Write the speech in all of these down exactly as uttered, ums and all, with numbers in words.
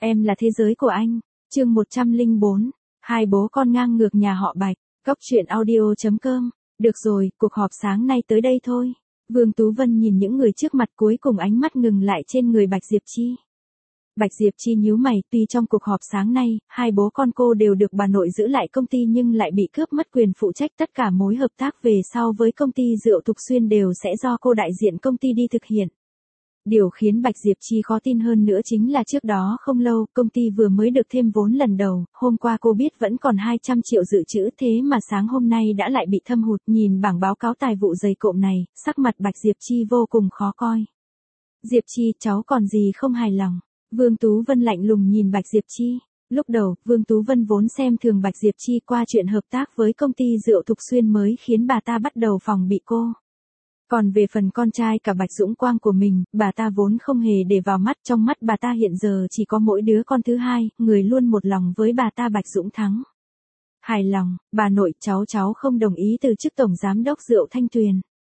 Em là thế giới của anh. Chương một trăm lẻ bốn. Hai bố con ngang ngược nhà họ Bạch. Cốc truyện audio chấm com. Được rồi, cuộc họp sáng nay tới đây thôi. Vương Tú Vân nhìn những người trước mặt, cuối cùng ánh mắt ngừng lại trên người Bạch Diệp Chi. Bạch Diệp Chi nhíu mày, tuy trong cuộc họp sáng nay, hai bố con cô đều được bà nội giữ lại công ty nhưng lại bị cướp mất quyền phụ trách tất cả mối hợp tác về sau với công ty rượu Thục Xuyên đều sẽ do cô đại diện công ty đi thực hiện. Điều khiến Bạch Diệp Chi khó tin hơn nữa chính là trước đó không lâu, công ty vừa mới được thêm vốn lần đầu, hôm qua cô biết vẫn còn hai trăm triệu dự trữ, thế mà sáng hôm nay đã lại bị thâm hụt. Nhìn bảng báo cáo tài vụ dày cộm này, sắc mặt Bạch Diệp Chi vô cùng khó coi. Diệp Chi, cháu còn gì không hài lòng? Vương Tú Vân lạnh lùng nhìn Bạch Diệp Chi. Lúc đầu, Vương Tú Vân vốn xem thường Bạch Diệp Chi qua chuyện hợp tác với công ty rượu Thục Xuyên mới khiến bà ta bắt đầu phòng bị cô. Còn về phần con trai cả Bạch Dũng Quang của mình, bà ta vốn không hề để vào mắt, trong mắt bà ta hiện giờ chỉ có mỗi đứa con thứ hai, người luôn một lòng với bà ta Bạch Dũng Thắng. Hài lòng, bà nội, cháu cháu không đồng ý từ chức tổng giám đốc rượu Thanh Tuyền.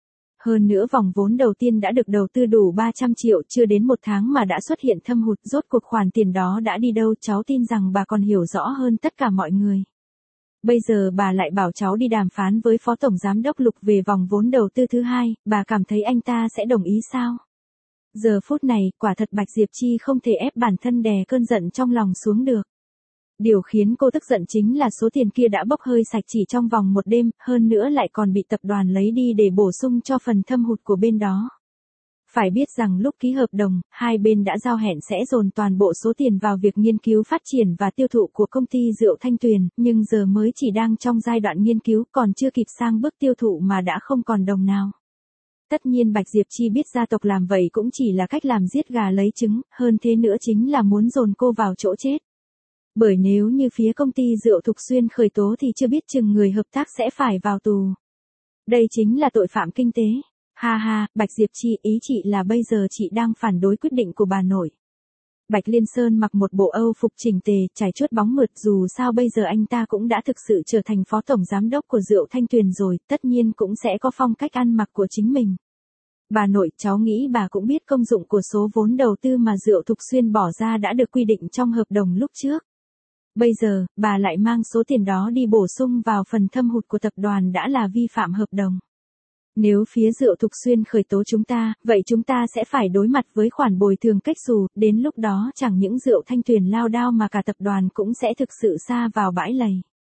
Hơn nữa vòng vốn đầu tiên đã được đầu tư đủ ba trăm triệu, chưa đến một tháng mà đã xuất hiện thâm hụt, rốt cuộc khoản tiền đó đã đi đâu, cháu tin rằng bà còn hiểu rõ hơn tất cả mọi người. Bây giờ bà lại bảo cháu đi đàm phán với Phó Tổng Giám đốc Lục về vòng vốn đầu tư thứ hai, bà cảm thấy anh ta sẽ đồng ý sao? Giờ phút này, quả thật Bạch Diệp Chi không thể ép bản thân đè cơn giận trong lòng xuống được. Điều khiến cô tức giận chính là số tiền kia đã bốc hơi sạch chỉ trong vòng một đêm, hơn nữa lại còn bị tập đoàn lấy đi để bổ sung cho phần thâm hụt của bên đó. Phải biết rằng lúc ký hợp đồng, hai bên đã giao hẹn sẽ dồn toàn bộ số tiền vào việc nghiên cứu phát triển và tiêu thụ của công ty rượu Thanh Tuyền, nhưng giờ mới chỉ đang trong giai đoạn nghiên cứu, còn chưa kịp sang bước tiêu thụ mà đã không còn đồng nào. Tất nhiên Bạch Diệp Chi biết gia tộc làm vậy cũng chỉ là cách làm giết gà lấy trứng, hơn thế nữa chính là muốn dồn cô vào chỗ chết. Bởi nếu như phía công ty rượu Thục Xuyên khởi tố thì chưa biết chừng người hợp tác sẽ phải vào tù. Đây chính là tội phạm kinh tế. Ha ha, Bạch Diệp Chi, ý chị là bây giờ chị đang phản đối quyết định của bà nội. Bạch Liên Sơn mặc một bộ Âu phục chỉnh tề, trải chuốt bóng mượt, dù sao bây giờ anh ta cũng đã thực sự trở thành phó tổng giám đốc của rượu Thanh Tuyền rồi, tất nhiên cũng sẽ có phong cách ăn mặc của chính mình. Bà nội, cháu nghĩ bà cũng biết công dụng của số vốn đầu tư mà rượu Thục Xuyên bỏ ra đã được quy định trong hợp đồng lúc trước. Bây giờ, bà lại mang số tiền đó đi bổ sung vào phần thâm hụt của tập đoàn đã là vi phạm hợp đồng. Nếu phía rượu Thục Xuyên khởi tố chúng ta, vậy chúng ta sẽ phải đối mặt với khoản bồi thường cách xù, đến lúc đó chẳng những rượu Thanh Tuyền lao đao mà cả tập đoàn cũng sẽ thực sự sa vào bãi lầy.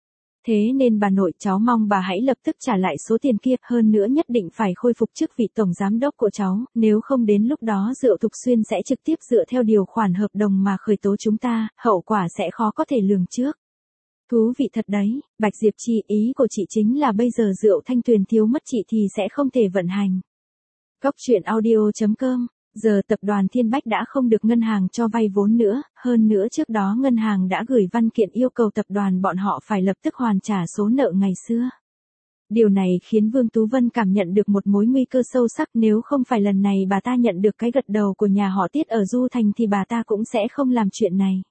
Thế nên bà nội, cháu mong bà hãy lập tức trả lại số tiền kia, hơn nữa nhất định phải khôi phục chức vị tổng giám đốc của cháu, nếu không đến lúc đó rượu Thục Xuyên sẽ trực tiếp dựa theo điều khoản hợp đồng mà khởi tố chúng ta, hậu quả sẽ khó có thể lường trước. Thú vị thật đấy, Bạch Diệp Chi, ý của chị chính là bây giờ rượu Thanh Tuyền thiếu mất chị thì sẽ không thể vận hành. Cốc truyện audio chấm com. Giờ tập đoàn Thiên Bách đã không được ngân hàng cho vay vốn nữa, hơn nữa trước đó ngân hàng đã gửi văn kiện yêu cầu tập đoàn bọn họ phải lập tức hoàn trả số nợ ngày xưa. Điều này khiến Vương Tú Vân cảm nhận được một mối nguy cơ sâu sắc, nếu không phải lần này bà ta nhận được cái gật đầu của nhà họ Tiết ở Du Thành thì bà ta cũng sẽ không làm chuyện này.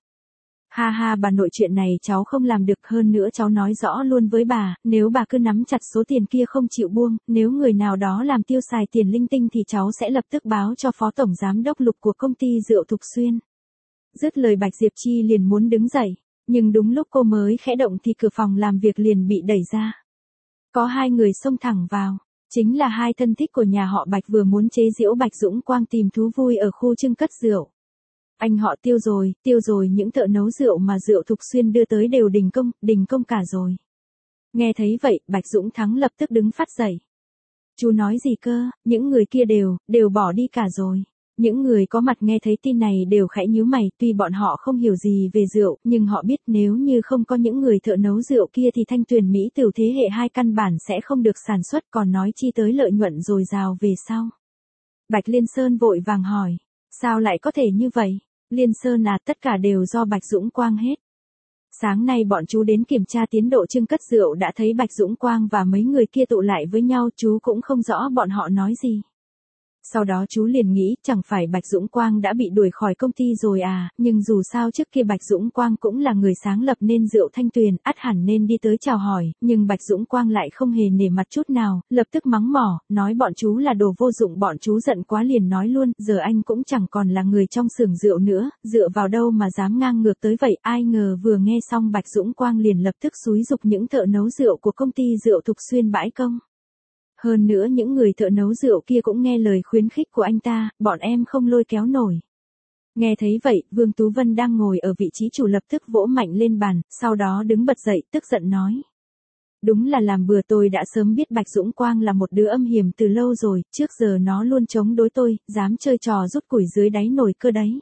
Ha ha, bà nội, chuyện này cháu không làm được, hơn nữa cháu nói rõ luôn với bà, nếu bà cứ nắm chặt số tiền kia không chịu buông, nếu người nào đó làm tiêu xài tiền linh tinh thì cháu sẽ lập tức báo cho Phó Tổng Giám đốc Lục của công ty rượu Thục Xuyên. Dứt lời Bạch Diệp Chi liền muốn đứng dậy, nhưng đúng lúc cô mới khẽ động thì cửa phòng làm việc liền bị đẩy ra. Có hai người xông thẳng vào, chính là hai thân thích của nhà họ Bạch vừa muốn chế giễu Bạch Dũng Quang tìm thú vui ở khu trưng cất rượu. Anh họ Tiêu rồi, Tiêu rồi, những thợ nấu rượu mà rượu Thục Xuyên đưa tới đều đình công, đình công cả rồi. Nghe thấy vậy, Bạch Dũng Thắng lập tức đứng phát dậy. Chú nói gì cơ, những người kia đều, đều bỏ đi cả rồi. Những người có mặt nghe thấy tin này đều khẽ nhíu mày, tuy bọn họ không hiểu gì về rượu, nhưng họ biết nếu như không có những người thợ nấu rượu kia thì Thanh Tuyền Mỹ Tửu thế hệ hai căn bản sẽ không được sản xuất, còn nói chi tới lợi nhuận dồi dào về sau. Bạch Liên Sơn vội vàng hỏi, sao lại có thể như vậy? Liên Sơn à, tất cả đều do Bạch Dũng Quang hết. Sáng nay bọn chú đến kiểm tra tiến độ trưng cất rượu đã thấy Bạch Dũng Quang và mấy người kia tụ lại với nhau, chú cũng không rõ bọn họ nói gì. Sau đó chú liền nghĩ chẳng phải Bạch Dũng Quang đã bị đuổi khỏi công ty rồi à, nhưng dù sao trước kia Bạch Dũng Quang cũng là người sáng lập nên Rượu Thanh Tuyền, ắt hẳn nên đi tới chào hỏi, nhưng Bạch Dũng Quang lại không hề nể mặt chút nào, lập tức mắng mỏ, nói bọn chú là đồ vô dụng, bọn chú giận quá liền nói luôn, giờ anh cũng chẳng còn là người trong xưởng rượu nữa, dựa vào đâu mà dám ngang ngược tới vậy, ai ngờ vừa nghe xong Bạch Dũng Quang liền lập tức xúi giục những thợ nấu rượu của công ty Rượu Thục Xuyên bãi công. Hơn nữa những người thợ nấu rượu kia cũng nghe lời khuyến khích của anh ta, bọn em không lôi kéo nổi. Nghe thấy vậy, Vương Tú Vân đang ngồi ở vị trí chủ lập tức vỗ mạnh lên bàn, sau đó đứng bật dậy, tức giận nói. Đúng là làm bừa, tôi đã sớm biết Bạch Dũng Quang là một đứa âm hiểm từ lâu rồi, trước giờ nó luôn chống đối tôi, dám chơi trò rút củi dưới đáy nồi cơ đấy.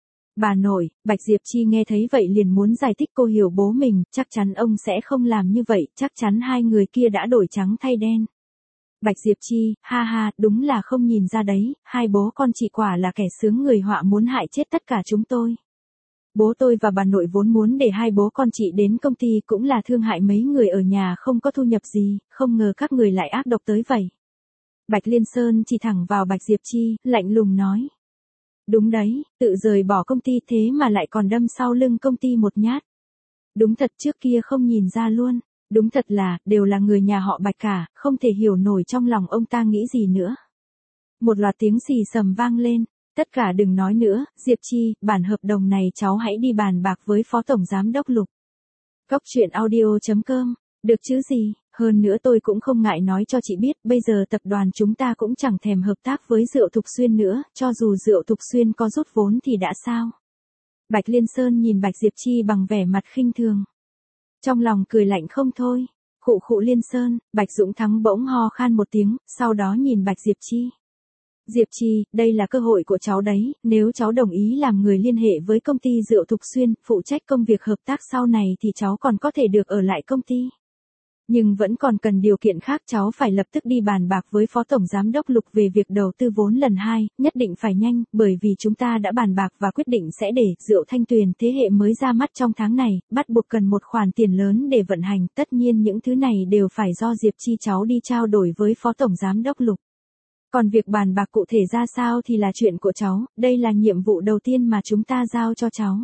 Bà nội, Bạch Diệp Chi nghe thấy vậy liền muốn giải thích, cô hiểu bố mình, chắc chắn ông sẽ không làm như vậy, chắc chắn hai người kia đã đổi trắng thay đen. Bạch Diệp Chi, ha ha, đúng là không nhìn ra đấy, hai bố con chị quả là kẻ xướng người họa muốn hại chết tất cả chúng tôi. Bố tôi và bà nội vốn muốn để hai bố con chị đến công ty cũng là thương hại mấy người ở nhà không có thu nhập gì, không ngờ các người lại ác độc tới vậy. Bạch Liên Sơn chỉ thẳng vào Bạch Diệp Chi, lạnh lùng nói. Đúng đấy, tự rời bỏ công ty thế mà lại còn đâm sau lưng công ty một nhát. Đúng thật, trước kia không nhìn ra luôn. Đúng thật là, đều là người nhà họ Bạch cả, không thể hiểu nổi trong lòng ông ta nghĩ gì nữa. Một loạt tiếng xì xầm vang lên, tất cả đừng nói nữa, Diệp Chi, bản hợp đồng này cháu hãy đi bàn bạc với Phó Tổng Giám Đốc Lục. Cốc truyện audio chấm com, được chứ gì, hơn nữa tôi cũng không ngại nói cho chị biết, bây giờ tập đoàn chúng ta cũng chẳng thèm hợp tác với Rượu Thục Xuyên nữa, cho dù Rượu Thục Xuyên có rút vốn thì đã sao. Bạch Liên Sơn nhìn Bạch Diệp Chi bằng vẻ mặt khinh thường. Trong lòng cười lạnh không thôi, khụ khụ Liên Sơn, Bạch Dũng Thắng bỗng ho khan một tiếng, sau đó nhìn Bạch Diệp Chi. Diệp Chi, đây là cơ hội của cháu đấy, nếu cháu đồng ý làm người liên hệ với công ty Rượu Thục Xuyên, phụ trách công việc hợp tác sau này thì cháu còn có thể được ở lại công ty. Nhưng vẫn còn cần điều kiện khác, cháu phải lập tức đi bàn bạc với Phó Tổng Giám Đốc Lục về việc đầu tư vốn lần hai, nhất định phải nhanh, bởi vì chúng ta đã bàn bạc và quyết định sẽ để Rượu Thanh Tuyền thế hệ mới ra mắt trong tháng này, bắt buộc cần một khoản tiền lớn để vận hành, tất nhiên những thứ này đều phải do Diệp Chi cháu đi trao đổi với Phó Tổng Giám Đốc Lục. Còn việc bàn bạc cụ thể ra sao thì là chuyện của cháu, đây là nhiệm vụ đầu tiên mà chúng ta giao cho cháu.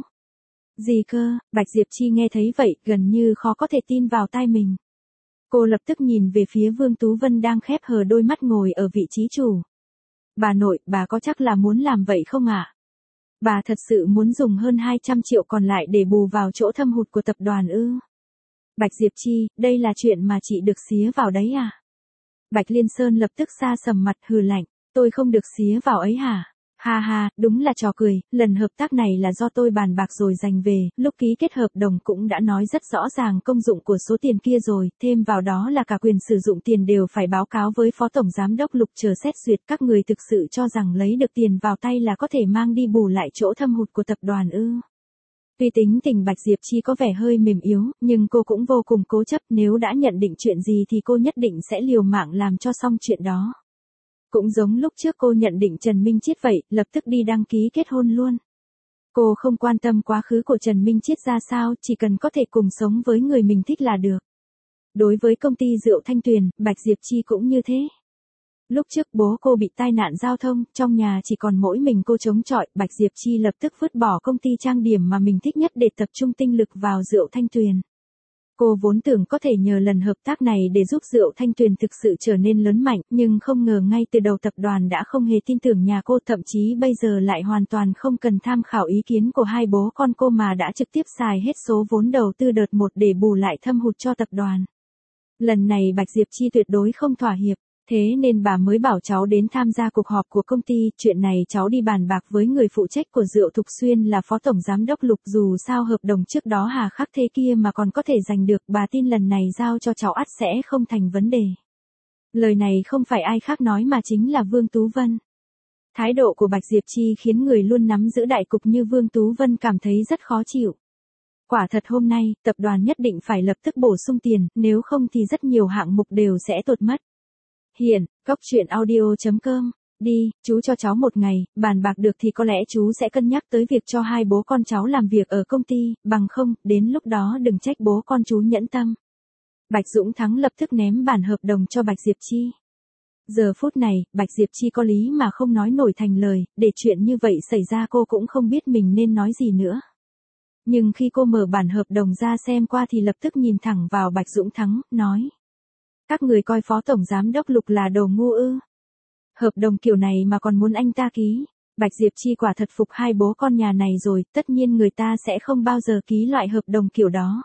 Gì cơ, Bạch Diệp Chi nghe thấy vậy, gần như khó có thể tin vào tai mình. Cô lập tức nhìn về phía Vương Tú Vân đang khép hờ đôi mắt ngồi ở vị trí chủ. Bà nội, bà có chắc là muốn làm vậy không ạ? Bà thật sự muốn dùng hơn hai trăm triệu còn lại để bù vào chỗ thâm hụt của tập đoàn ư? Bạch Diệp Chi, đây là chuyện mà chị được xía vào đấy à? Bạch Liên Sơn lập tức xa sầm mặt hừ lạnh, tôi không được xía vào ấy hả? Ha ha, đúng là trò cười, lần hợp tác này là do tôi bàn bạc rồi giành về, lúc ký kết hợp đồng cũng đã nói rất rõ ràng công dụng của số tiền kia rồi, thêm vào đó là cả quyền sử dụng tiền đều phải báo cáo với Phó Tổng Giám Đốc Lục chờ xét duyệt. Các người thực sự cho rằng lấy được tiền vào tay là có thể mang đi bù lại chỗ thâm hụt của tập đoàn ư? Tuy tính tình Bạch Diệp Chi có vẻ hơi mềm yếu, nhưng cô cũng vô cùng cố chấp, nếu đã nhận định chuyện gì thì cô nhất định sẽ liều mạng làm cho xong chuyện đó. Cũng giống lúc trước cô nhận định Trần Minh Chiết vậy, lập tức đi đăng ký kết hôn luôn. Cô không quan tâm quá khứ của Trần Minh Chiết ra sao, chỉ cần có thể cùng sống với người mình thích là được. Đối với công ty Rượu Thanh Tuyền, Bạch Diệp Chi cũng như thế. Lúc trước bố cô bị tai nạn giao thông, trong nhà chỉ còn mỗi mình cô chống chọi, Bạch Diệp Chi lập tức vứt bỏ công ty trang điểm mà mình thích nhất để tập trung tinh lực vào Rượu Thanh Tuyền. Cô vốn tưởng có thể nhờ lần hợp tác này để giúp Rượu Thanh Tuyền thực sự trở nên lớn mạnh, nhưng không ngờ ngay từ đầu tập đoàn đã không hề tin tưởng nhà cô, thậm chí bây giờ lại hoàn toàn không cần tham khảo ý kiến của hai bố con cô mà đã trực tiếp xài hết số vốn đầu tư đợt một để bù lại thâm hụt cho tập đoàn. Lần này Bạch Diệp Chi tuyệt đối không thỏa hiệp. Thế nên bà mới bảo cháu đến tham gia cuộc họp của công ty, chuyện này cháu đi bàn bạc với người phụ trách của Rượu Thục Xuyên là Phó Tổng Giám Đốc Lục, dù sao hợp đồng trước đó hà khắc thế kia mà còn có thể giành được, bà tin lần này giao cho cháu ắt sẽ không thành vấn đề. Lời này không phải ai khác nói mà chính là Vương Tú Vân. Thái độ của Bạch Diệp Chi khiến người luôn nắm giữ đại cục như Vương Tú Vân cảm thấy rất khó chịu. Quả thật hôm nay, tập đoàn nhất định phải lập tức bổ sung tiền, nếu không thì rất nhiều hạng mục đều sẽ tụt mất. Hiện, cốc truyện audio chấm com, đi, chú cho cháu một ngày, bàn bạc được thì có lẽ chú sẽ cân nhắc tới việc cho hai bố con cháu làm việc ở công ty, bằng không, đến lúc đó đừng trách bố con chú nhẫn tâm. Bạch Dũng Thắng lập tức ném bản hợp đồng cho Bạch Diệp Chi. Giờ phút này, Bạch Diệp Chi có lý mà không nói nổi thành lời, để chuyện như vậy xảy ra cô cũng không biết mình nên nói gì nữa. Nhưng khi cô mở bản hợp đồng ra xem qua thì lập tức nhìn thẳng vào Bạch Dũng Thắng, nói. Các người coi Phó Tổng Giám Đốc Lục là đồ ngu ư. Hợp đồng kiểu này mà còn muốn anh ta ký. Bạch Diệp Chi quả thật phục hai bố con nhà này rồi, tất nhiên người ta sẽ không bao giờ ký loại hợp đồng kiểu đó.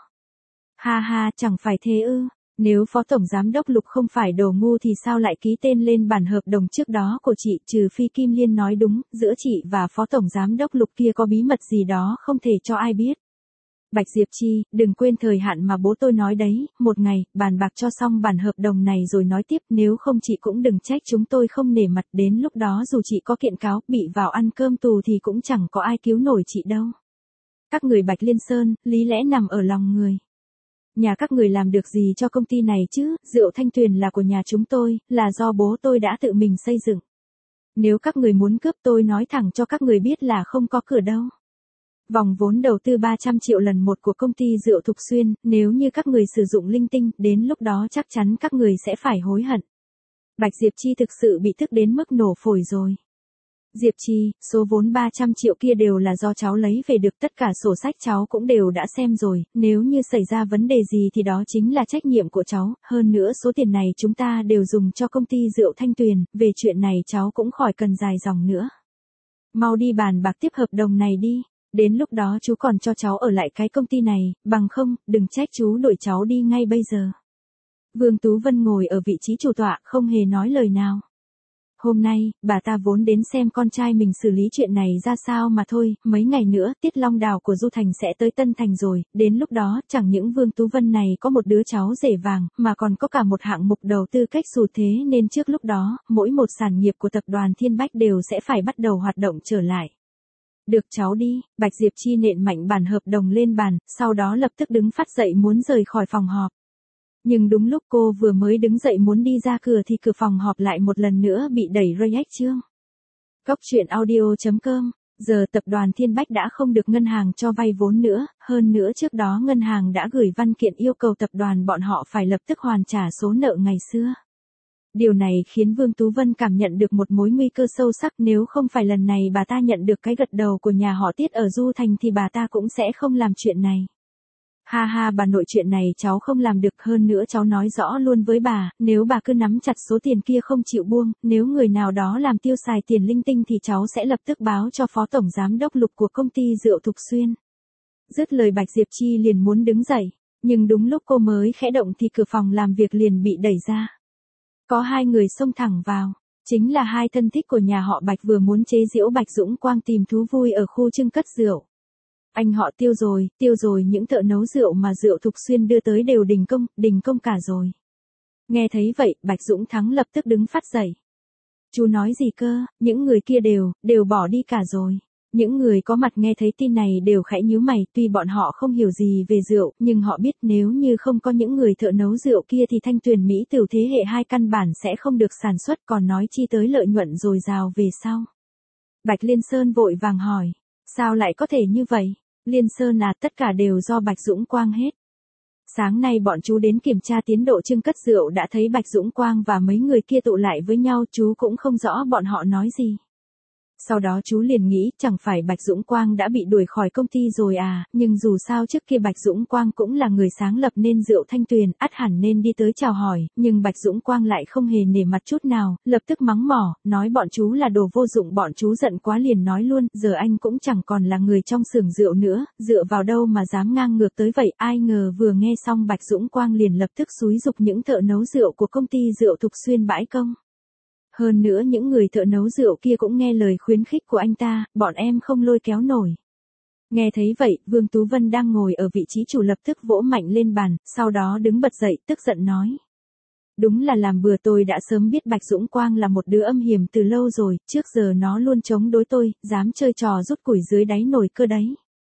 Ha ha, chẳng phải thế ư. Nếu Phó Tổng Giám Đốc Lục không phải đồ ngu thì sao lại ký tên lên bản hợp đồng trước đó của chị, trừ phi Kim Liên nói đúng, giữa chị và Phó Tổng Giám Đốc Lục kia có bí mật gì đó không thể cho ai biết. Bạch Diệp Chi, đừng quên thời hạn mà bố tôi nói đấy, một ngày, bàn bạc cho xong bản hợp đồng này rồi nói tiếp, nếu không chị cũng đừng trách chúng tôi không nể mặt, đến lúc đó dù chị có kiện cáo, bị vào ăn cơm tù thì cũng chẳng có ai cứu nổi chị đâu. Các người Bạch Liên Sơn, lý lẽ nằm ở lòng người. Nhà các người làm được gì cho công ty này chứ, rượu Thanh Tuyền là của nhà chúng tôi, là do bố tôi đã tự mình xây dựng. Nếu các người muốn cướp tôi nói thẳng cho các người biết là không có cửa đâu. Vòng vốn đầu tư ba trăm triệu lần một của công ty rượu Thục Xuyên, nếu như các người sử dụng linh tinh, đến lúc đó chắc chắn các người sẽ phải hối hận. Bạch Diệp Chi thực sự bị tức đến mức nổ phổi rồi. Diệp Chi, số vốn ba trăm triệu kia đều là do cháu lấy về được, tất cả sổ sách cháu cũng đều đã xem rồi, nếu như xảy ra vấn đề gì thì đó chính là trách nhiệm của cháu, hơn nữa số tiền này chúng ta đều dùng cho công ty rượu Thanh Tuyền, về chuyện này cháu cũng khỏi cần dài dòng nữa. Mau đi bàn bạc tiếp hợp đồng này đi, đến lúc đó chú còn cho cháu ở lại cái công ty này, bằng không, đừng trách chú đuổi cháu đi ngay bây giờ. Vương Tú Vân ngồi ở vị trí chủ tọa, không hề nói lời nào. Hôm nay, bà ta vốn đến xem con trai mình xử lý chuyện này ra sao mà thôi, mấy ngày nữa, Tiết Long Đào của Du Thành sẽ tới Tân Thành rồi, đến lúc đó, chẳng những Vương Tú Vân này có một đứa cháu rể vàng, mà còn có cả một hạng mục đầu tư cách dù thế nên trước lúc đó, mỗi một sản nghiệp của tập đoàn Thiên Bách đều sẽ phải bắt đầu hoạt động trở lại. Được cháu đi, Bạch Diệp Chi nện mạnh bản hợp đồng lên bàn, sau đó lập tức đứng phát dậy muốn rời khỏi phòng họp. Nhưng đúng lúc cô vừa mới đứng dậy muốn đi ra cửa thì cửa phòng họp lại một lần nữa bị đẩy rơi ách chương. Cốc truyện audio chấm com, giờ tập đoàn Thiên Bách đã không được ngân hàng cho vay vốn nữa, hơn nữa trước đó ngân hàng đã gửi văn kiện yêu cầu tập đoàn bọn họ phải lập tức hoàn trả số nợ ngày xưa. Điều này khiến Vương Tú Vân cảm nhận được một mối nguy cơ sâu sắc, nếu không phải lần này bà ta nhận được cái gật đầu của nhà họ Tiết ở Du Thành thì bà ta cũng sẽ không làm chuyện này. Ha ha, bà nội, chuyện này cháu không làm được, hơn nữa cháu nói rõ luôn với bà, nếu bà cứ nắm chặt số tiền kia không chịu buông, nếu người nào đó làm tiêu xài tiền linh tinh thì cháu sẽ lập tức báo cho Phó Tổng Giám Đốc Lục của công ty rượu Thục Xuyên. Dứt lời Bạch Diệp Chi liền muốn đứng dậy, nhưng đúng lúc cô mới khẽ động thì cửa phòng làm việc liền bị đẩy ra. Có hai người xông thẳng vào, chính là hai thân thích của nhà họ Bạch vừa muốn chế giễu Bạch Dũng Quang tìm thú vui ở khu trưng cất rượu. Anh họ Tiêu rồi, Tiêu rồi, những thợ nấu rượu mà rượu Thục Xuyên đưa tới đều đình công, đình công cả rồi. Nghe thấy vậy, Bạch Dũng Thắng lập tức đứng phát dậy. Chú nói gì cơ, những người kia đều, đều bỏ đi cả rồi. Những người có mặt nghe thấy tin này đều khẽ nhíu mày, tuy bọn họ không hiểu gì về rượu, nhưng họ biết nếu như không có những người thợ nấu rượu kia thì Thanh Tuyền Mỹ Tửu thế hệ hai căn bản sẽ không được sản xuất, còn nói chi tới lợi nhuận dồi dào về sau. Bạch Liên Sơn vội vàng hỏi, sao lại có thể như vậy? Liên Sơn à, tất cả đều do Bạch Dũng Quang hết. Sáng nay bọn chú đến kiểm tra tiến độ trưng cất rượu đã thấy Bạch Dũng Quang và mấy người kia tụ lại với nhau, chú cũng không rõ bọn họ nói gì. Sau đó chú liền nghĩ chẳng phải Bạch Dũng Quang đã bị đuổi khỏi công ty rồi à, nhưng dù sao trước kia Bạch Dũng Quang cũng là người sáng lập nên rượu Thanh Tuyền, ắt hẳn nên đi tới chào hỏi, nhưng Bạch Dũng Quang lại không hề nể mặt chút nào, lập tức mắng mỏ, nói bọn chú là đồ vô dụng, bọn chú giận quá liền nói luôn, giờ anh cũng chẳng còn là người trong xưởng rượu nữa, dựa vào đâu mà dám ngang ngược tới vậy, ai ngờ vừa nghe xong Bạch Dũng Quang liền lập tức xúi giục những thợ nấu rượu của công ty rượu Thục Xuyên bãi công. Hơn nữa những người thợ nấu rượu kia cũng nghe lời khuyến khích của anh ta, bọn em không lôi kéo nổi. Nghe thấy vậy, Vương Tú Vân đang ngồi ở vị trí chủ lập tức vỗ mạnh lên bàn, sau đó đứng bật dậy, tức giận nói. Đúng là làm bừa, tôi đã sớm biết Bạch Dũng Quang là một đứa âm hiểm từ lâu rồi, trước giờ nó luôn chống đối tôi, dám chơi trò rút củi dưới đáy nồi cơ đấy.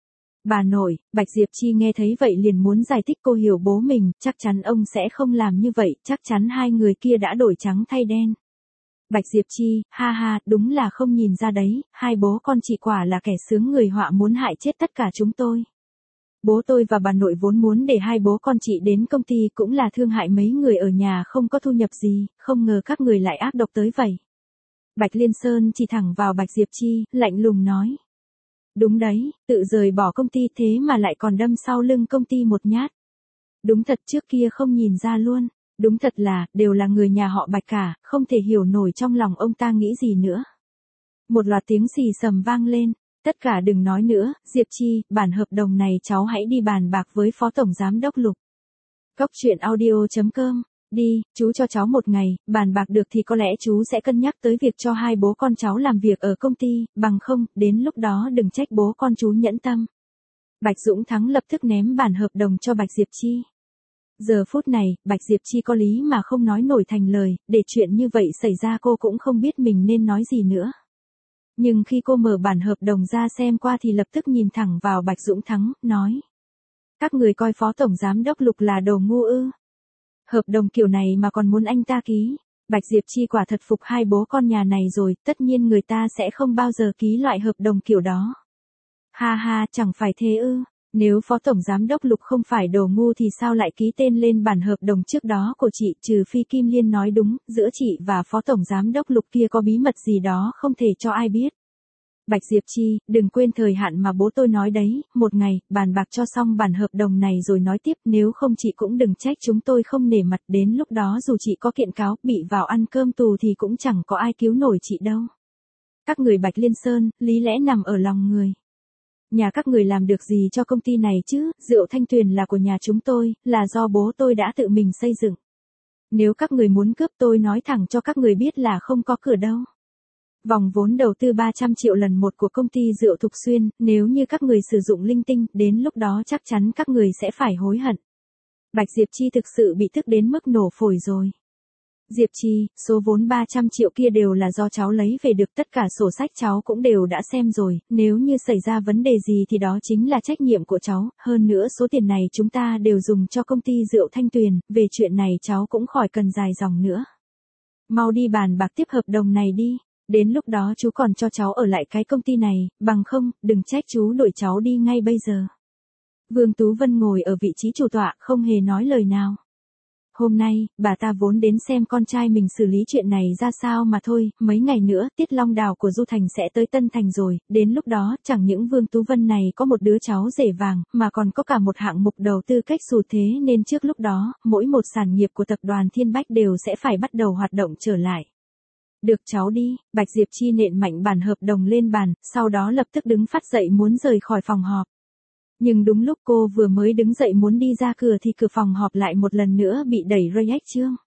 Bà nội, Bạch Diệp Chi nghe thấy vậy liền muốn giải thích, cô hiểu bố mình, chắc chắn ông sẽ không làm như vậy, chắc chắn hai người kia đã đổi trắng thay đen. Bạch Diệp Chi, ha ha, đúng là không nhìn ra đấy, hai bố con chị quả là kẻ sướng người họa muốn hại chết tất cả chúng tôi. Bố tôi và bà nội vốn muốn để hai bố con chị đến công ty cũng là thương hại mấy người ở nhà không có thu nhập gì, không ngờ các người lại ác độc tới vậy. Bạch Liên Sơn chỉ thẳng vào Bạch Diệp Chi, lạnh lùng nói. Đúng đấy, tự rời bỏ công ty thế mà lại còn đâm sau lưng công ty một nhát. Đúng thật trước kia không nhìn ra luôn, đúng thật là, đều là người nhà họ Bạch cả, không thể hiểu nổi trong lòng ông ta nghĩ gì nữa. Một loạt tiếng xì xầm vang lên, tất cả đừng nói nữa, Diệp Chi, bản hợp đồng này cháu hãy đi bàn bạc với Phó Tổng Giám Đốc Lục. Cốc truyện audio chấm com, đi, chú cho cháu một ngày, bàn bạc được thì có lẽ chú sẽ cân nhắc tới việc cho hai bố con cháu làm việc ở công ty, bằng không, đến lúc đó đừng trách bố con chú nhẫn tâm. Bạch Dũng Thắng lập tức ném bản hợp đồng cho Bạch Diệp Chi. Giờ phút này, Bạch Diệp Chi có lý mà không nói nổi thành lời, để chuyện như vậy xảy ra cô cũng không biết mình nên nói gì nữa. Nhưng khi cô mở bản hợp đồng ra xem qua thì lập tức nhìn thẳng vào Bạch Dũng Thắng, nói. Các người coi Phó Tổng Giám Đốc Lục là đồ ngu ư. Hợp đồng kiểu này mà còn muốn anh ta ký. Bạch Diệp Chi quả thật phục hai bố con nhà này rồi, tất nhiên người ta sẽ không bao giờ ký loại hợp đồng kiểu đó. Ha ha, chẳng phải thế ư. Nếu Phó Tổng Giám Đốc Lục không phải đồ ngu thì sao lại ký tên lên bản hợp đồng trước đó của chị, trừ phi Kim Liên nói đúng, giữa chị và Phó Tổng Giám Đốc Lục kia có bí mật gì đó không thể cho ai biết. Bạch Diệp Chi, đừng quên thời hạn mà bố tôi nói đấy, một ngày, bàn bạc cho xong bản hợp đồng này rồi nói tiếp, nếu không chị cũng đừng trách chúng tôi không nể mặt, đến lúc đó dù chị có kiện cáo, bị vào ăn cơm tù thì cũng chẳng có ai cứu nổi chị đâu. Các người Bạch Liên Sơn, lý lẽ nằm ở lòng người. Nhà các người làm được gì cho công ty này chứ, rượu Thanh Tuyền là của nhà chúng tôi, là do bố tôi đã tự mình xây dựng. Nếu các người muốn cướp tôi nói thẳng cho các người biết là không có cửa đâu. Vòng vốn đầu tư ba trăm triệu lần một của công ty rượu Thục Xuyên, nếu như các người sử dụng linh tinh, đến lúc đó chắc chắn các người sẽ phải hối hận. Bạch Diệp Chi thực sự bị tức đến mức nổ phổi rồi. Diệp Chi, số vốn ba trăm triệu kia đều là do cháu lấy về được, tất cả sổ sách cháu cũng đều đã xem rồi, nếu như xảy ra vấn đề gì thì đó chính là trách nhiệm của cháu, hơn nữa số tiền này chúng ta đều dùng cho công ty rượu Thanh Tuyền, về chuyện này cháu cũng khỏi cần dài dòng nữa. Mau đi bàn bạc tiếp hợp đồng này đi, đến lúc đó chú còn cho cháu ở lại cái công ty này, bằng không, đừng trách chú đuổi cháu đi ngay bây giờ. Vương Tú Vân ngồi ở vị trí chủ tọa, không hề nói lời nào. Hôm nay, bà ta vốn đến xem con trai mình xử lý chuyện này ra sao mà thôi, mấy ngày nữa, Tiết Long Đào của Du Thành sẽ tới Tân Thành rồi, đến lúc đó, chẳng những Vương Tú Vân này có một đứa cháu rể vàng, mà còn có cả một hạng mục đầu tư cách xù thế nên trước lúc đó, mỗi một sản nghiệp của tập đoàn Thiên Bách đều sẽ phải bắt đầu hoạt động trở lại. Được cháu đi, Bạch Diệp Chi nện mạnh bản hợp đồng lên bàn, sau đó lập tức đứng phát dậy muốn rời khỏi phòng họp. Nhưng đúng lúc cô vừa mới đứng dậy muốn đi ra cửa thì cửa phòng họp lại một lần nữa bị đẩy rơi ách chương.